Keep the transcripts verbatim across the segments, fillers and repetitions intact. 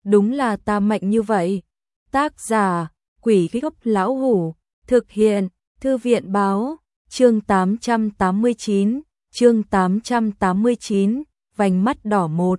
đúng là ta mạnh như vậy. Tác giả, Quỷ Gốc Lão Hủ, thực hiện, Thư viện Báo, chương tám trăm tám mươi chín, chương tám trăm tám mươi chín, vành mắt đỏ một.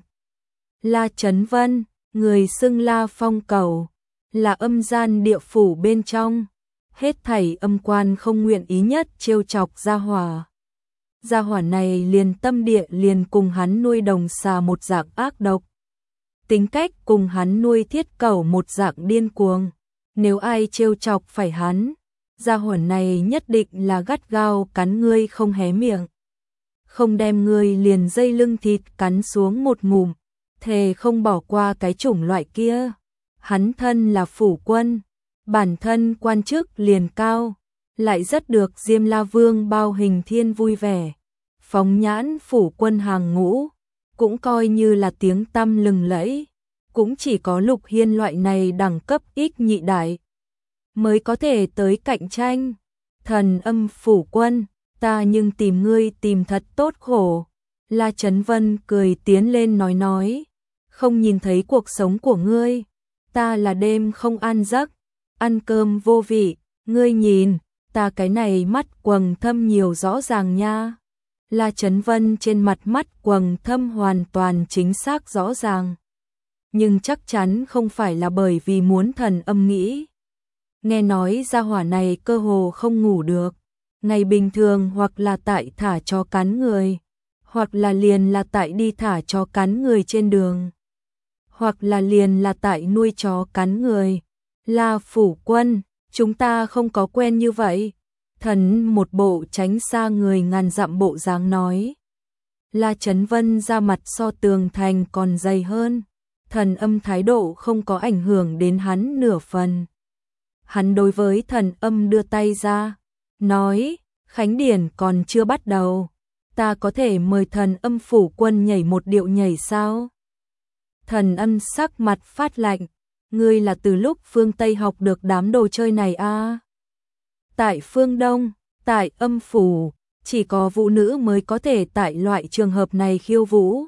La Chấn Vân, người xưng La Phong Cầu, là âm gian địa phủ bên trong, hết thảy âm quan không nguyện ý nhất trêu chọc gia hỏa. Gia hỏa này liền tâm địa liền cùng hắn nuôi đồng xà một dạng ác độc. Tính cách cùng hắn nuôi thiết cẩu một dạng điên cuồng. Nếu ai trêu chọc phải hắn, gia hỏa này nhất định là gắt gao cắn ngươi không hé miệng. Không đem ngươi liền dây lưng thịt cắn xuống một ngụm, thề không bỏ qua cái chủng loại kia. Hắn thân là phủ quân, bản thân quan chức liền cao, lại rất được Diêm La Vương Bao Hình Thiên vui vẻ. Phóng nhãn phủ quân hàng ngũ, cũng coi như là tiếng tăm lừng lẫy, cũng chỉ có Lục Hiên loại này đẳng cấp ít nhị đại mới có thể tới cạnh tranh. Thần Âm phủ quân, ta nhưng tìm ngươi tìm thật tốt khổ. La Chấn Vân cười tiến lên nói nói, không nhìn thấy cuộc sống của ngươi, ta là đêm không ăn giấc, ăn cơm vô vị, ngươi nhìn, ta cái này mắt quầng thâm nhiều rõ ràng nha. La Chấn Vân trên mặt mắt quầng thâm hoàn toàn chính xác rõ ràng, nhưng chắc chắn không phải là bởi vì muốn Thần Âm nghĩ. Nghe nói gia hỏa này cơ hồ không ngủ được, ngày bình thường hoặc là tại thả cho cắn người, hoặc là liền là tại đi thả cho cắn người trên đường, hoặc là liền là tại nuôi chó cắn người. La phủ quân, chúng ta không có quen như vậy. Thần một bộ tránh xa người ngàn dặm bộ dáng nói. La Chấn Vân ra mặt so tường thành còn dày hơn. Thần Âm thái độ không có ảnh hưởng đến hắn nửa phần. Hắn đối với Thần Âm đưa tay ra, nói, khánh điển còn chưa bắt đầu, ta có thể mời Thần Âm phủ quân nhảy một điệu nhảy sao? Thần Âm sắc mặt phát lạnh, ngươi là từ lúc phương Tây học được đám đồ chơi này à? Tại phương Đông, tại âm phủ, chỉ có vũ nữ mới có thể tại loại trường hợp này khiêu vũ.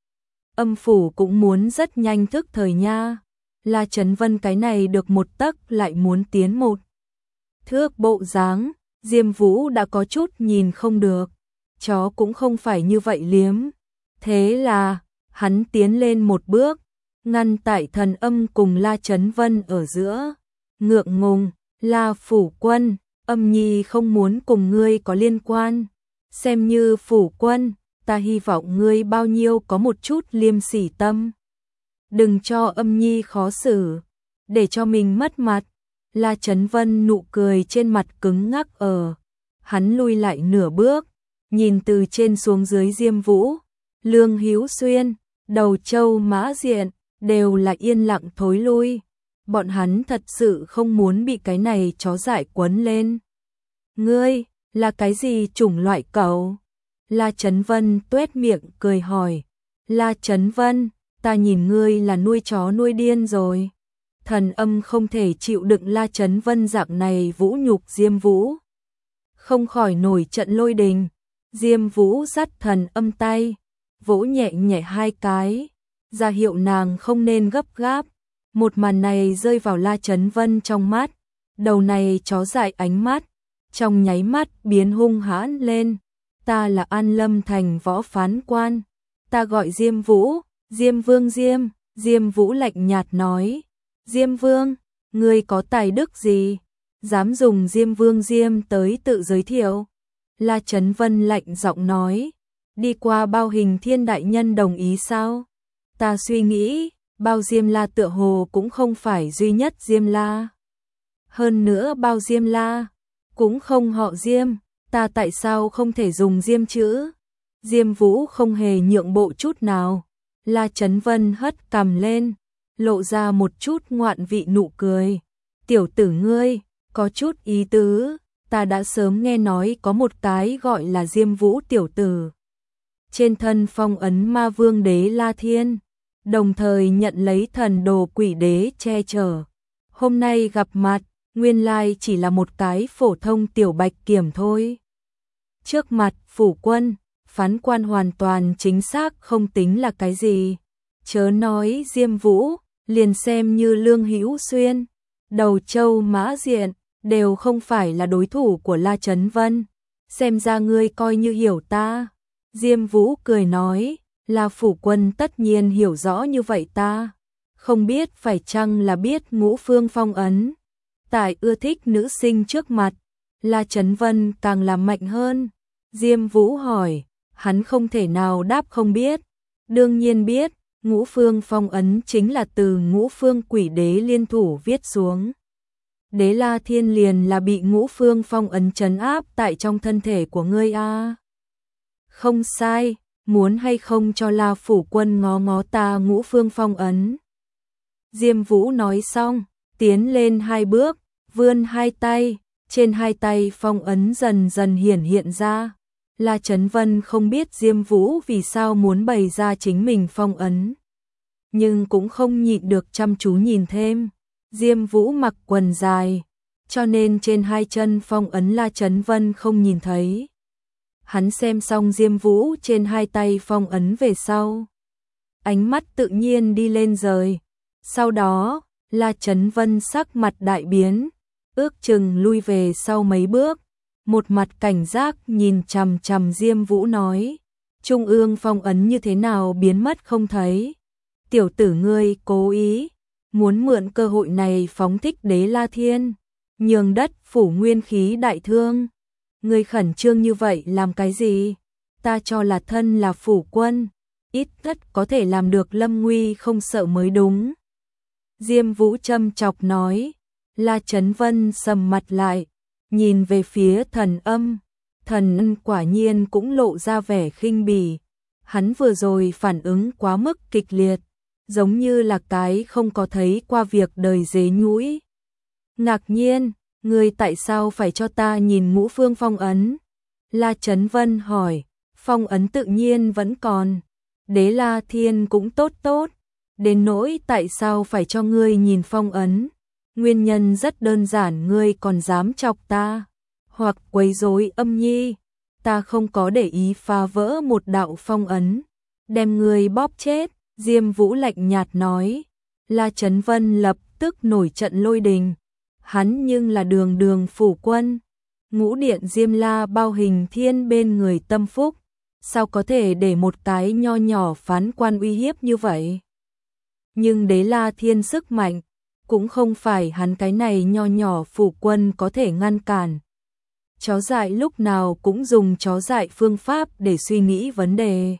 Âm phủ cũng muốn rất nhanh thức thời nha. La Chấn Vân cái này được một tấc lại muốn tiến một thước bộ dáng, Diêm Vũ đã có chút nhìn không được, chó cũng không phải như vậy liếm. Thế là, hắn tiến lên một bước, ngăn tại Thần Âm cùng La Chấn Vân ở giữa. Ngượng ngùng, La phủ quân, Âm nhi không muốn cùng ngươi có liên quan, xem như phủ quân, ta hy vọng ngươi bao nhiêu có một chút liêm sỉ tâm. Đừng cho Âm nhi khó xử, để cho mình mất mặt. La Chấn Vân nụ cười trên mặt cứng ngắc ở. Hắn lui lại nửa bước, nhìn từ trên xuống dưới Diêm Vũ, Lương Hữu Xuyên, Đầu Châu Mã Diện, đều là yên lặng thối lui. Bọn hắn thật sự không muốn bị cái này chó dại quấn lên. Ngươi, là cái gì chủng loại cẩu? La Chấn Vân tuét miệng cười hỏi. La Chấn Vân, ta nhìn ngươi là nuôi chó nuôi điên rồi. Thần Âm không thể chịu đựng La Chấn Vân dạng này vũ nhục Diêm Vũ, không khỏi nổi trận lôi đình. Diêm Vũ dắt Thần Âm tay, vỗ nhẹ nhẹ hai cái, ra hiệu nàng không nên gấp gáp. Một màn này rơi vào La Chấn Vân trong mắt, đầu này chó dại ánh mắt, trong nháy mắt biến hung hãn lên. Ta là An Lâm thành võ phán quan, ta gọi Diêm Vũ, Diêm Vương Diêm. Diêm Vũ lạnh nhạt nói, Diêm Vương, ngươi có tài đức gì, dám dùng Diêm Vương Diêm tới tự giới thiệu? La Chấn Vân lạnh giọng nói, đi qua Bao Hình Thiên đại nhân đồng ý sao? Ta suy nghĩ, Bao Diêm La tựa hồ cũng không phải duy nhất Diêm La. Hơn nữa Bao Diêm La cũng không họ Diêm, ta tại sao không thể dùng Diêm chữ? Diêm Vũ không hề nhượng bộ chút nào. La Chấn Vân hất cằm lên, lộ ra một chút ngoạn vị nụ cười. Tiểu tử ngươi, có chút ý tứ, ta đã sớm nghe nói có một cái gọi là Diêm Vũ tiểu tử. Trên thân phong ấn Ma Vương Đế La Thiên, đồng thời nhận lấy thần đồ Quỷ Đế che chở. Hôm nay gặp mặt, nguyên lai chỉ là một cái phổ thông tiểu bạch kiểm thôi. Trước mặt phủ quân, phán quan hoàn toàn chính xác không tính là cái gì. Chớ nói Diêm Vũ, liền xem như Lương Hữu Xuyên, Đầu Châu Mã Diện, đều không phải là đối thủ của La Chấn Vân. Xem ra ngươi coi như hiểu ta. Diêm Vũ cười nói, La phủ quân tất nhiên hiểu rõ như vậy ta. Không biết phải chăng là biết Ngũ Phương phong ấn. Tại ưa thích nữ sinh trước mặt, La Chấn Vân càng làm mạnh hơn. Diêm Vũ hỏi, hắn không thể nào đáp không biết. Đương nhiên biết, Ngũ Phương phong ấn chính là từ Ngũ Phương quỷ đế liên thủ viết xuống. Đế La Thiên liền là bị Ngũ Phương phong ấn trấn áp tại trong thân thể của ngươi a. Không sai, muốn hay không cho La phủ quân ngó ngó ta Ngũ Phương phong ấn. Diêm Vũ nói xong, tiến lên hai bước, vươn hai tay, trên hai tay phong ấn dần dần hiển hiện ra. La Chấn Vân không biết Diêm Vũ vì sao muốn bày ra chính mình phong ấn, nhưng cũng không nhịn được chăm chú nhìn thêm. Diêm Vũ mặc quần dài, cho nên trên hai chân phong ấn La Chấn Vân không nhìn thấy. Hắn xem xong Diêm Vũ trên hai tay phong ấn về sau, ánh mắt tự nhiên đi lên rời. Sau đó, La Chấn Vân sắc mặt đại biến, ước chừng lui về sau mấy bước, một mặt cảnh giác nhìn chằm chằm Diêm Vũ nói, Trung ương phong ấn như thế nào biến mất không thấy. Tiểu tử ngươi cố ý, muốn mượn cơ hội này phóng thích Đế La Thiên, nhường đất phủ nguyên khí đại thương. Ngươi khẩn trương như vậy làm cái gì? Ta cho là thân là phủ quân, ít nhất có thể làm được lâm nguy không sợ mới đúng. Diêm Vũ châm chọc nói. La Chấn Vân sầm mặt lại, nhìn về phía Thần Âm. Thần Âm quả nhiên cũng lộ ra vẻ khinh bỉ. Hắn vừa rồi phản ứng quá mức kịch liệt, giống như là cái không có thấy qua việc đời dế nhũi. Ngạc nhiên, ngươi tại sao phải cho ta nhìn Ngũ Phương phong ấn? La Chấn Vân hỏi. Phong ấn tự nhiên vẫn còn, Đế La Thiên cũng tốt tốt, đến nỗi tại sao phải cho ngươi nhìn phong ấn? Nguyên nhân rất đơn giản, ngươi còn dám chọc ta, hoặc quấy rối Âm Nhi, ta không có để ý phá vỡ một đạo phong ấn, đem ngươi bóp chết. Diêm Vũ lạnh nhạt nói. La Chấn Vân lập tức nổi trận lôi đình, hắn nhưng là đường đường phủ quân, ngũ điện Diêm La bao hình thiên bên người tâm phúc, sao có thể để một cái nho nhỏ phán quan uy hiếp như vậy? Nhưng Đế La Thiên sức mạnh, cũng không phải hắn cái này nho nhỏ phủ quân có thể ngăn cản. Chó dại lúc nào cũng dùng chó dại phương pháp để suy nghĩ vấn đề.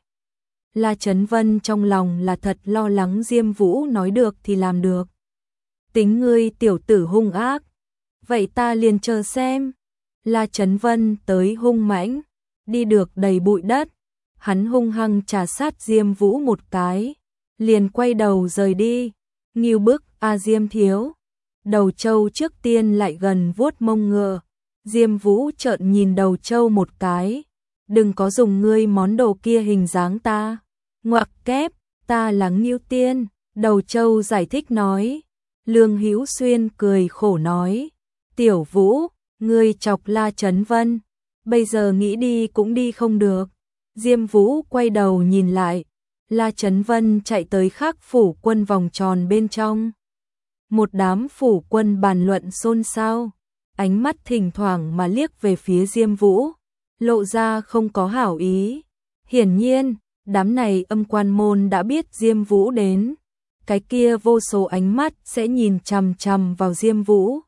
La Chấn Vân trong lòng là thật lo lắng Diêm Vũ nói được thì làm được. Tính ngươi tiểu tử hung ác, vậy ta liền chờ xem. La Chấn Vân tới hung mãnh, đi được đầy bụi đất, hắn hung hăng trà sát Diêm Vũ một cái, liền quay đầu rời đi. Ngưu bức a Diêm thiếu. Đầu Châu trước tiên lại gần vuốt mông ngựa. Diêm Vũ trợn nhìn Đầu Châu một cái, đừng có dùng ngươi món đồ kia hình dáng ta. Ngoặc kép, ta là Ngưu Tiên. Đầu Châu giải thích nói. Lương Hữu Xuyên cười khổ nói, Tiểu Vũ, ngươi chọc La Chấn Vân, bây giờ nghĩ đi cũng đi không được. Diêm Vũ quay đầu nhìn lại, La Chấn Vân chạy tới Khắc phủ quân vòng tròn bên trong. Một đám phủ quân bàn luận xôn xao, ánh mắt thỉnh thoảng mà liếc về phía Diêm Vũ, lộ ra không có hảo ý. Hiển nhiên, đám này âm quan môn đã biết Diêm Vũ đến, cái kia vô số ánh mắt sẽ nhìn chằm chằm vào Diêm Vũ.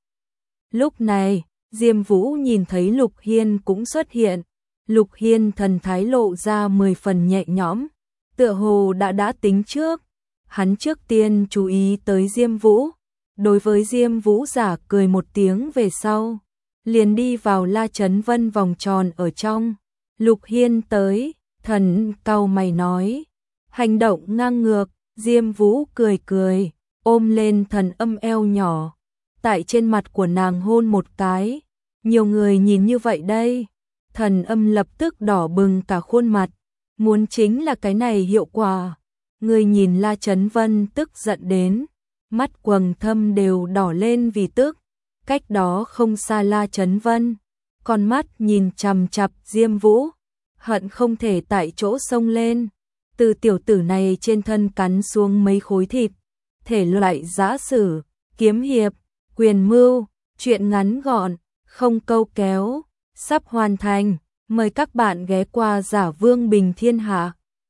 Lúc này, Diêm Vũ nhìn thấy Lục Hiên cũng xuất hiện. Lục Hiên thần thái lộ ra mười phần nhẹ nhõm, tựa hồ đã đã tính trước. Hắn trước tiên chú ý tới Diêm Vũ, đối với Diêm Vũ giả cười một tiếng về sau, liền đi vào La Chấn Vân vòng tròn ở trong. Lục Hiên tới, thần cau mày nói, hành động ngang ngược. Diêm Vũ cười cười, ôm lên Thần Âm eo nhỏ, tại trên mặt của nàng hôn một cái. Nhiều người nhìn như vậy đây. Thần Âm lập tức đỏ bừng cả khuôn mặt, muốn chính là cái này hiệu quả. Người nhìn La Chấn Vân tức giận đến, mắt quầng thâm đều đỏ lên vì tức. Cách đó không xa La Chấn Vân, con mắt nhìn chằm chằm Diêm Vũ, hận không thể tại chỗ xông lên, từ tiểu tử này trên thân cắn xuống mấy khối thịt. thể loại giã sử, kiếm hiệp, quyền mưu, truyện ngắn gọn, không câu kéo, sắp hoàn thành. Mời các bạn ghé qua Giả Vương Bình Thiên Hạ.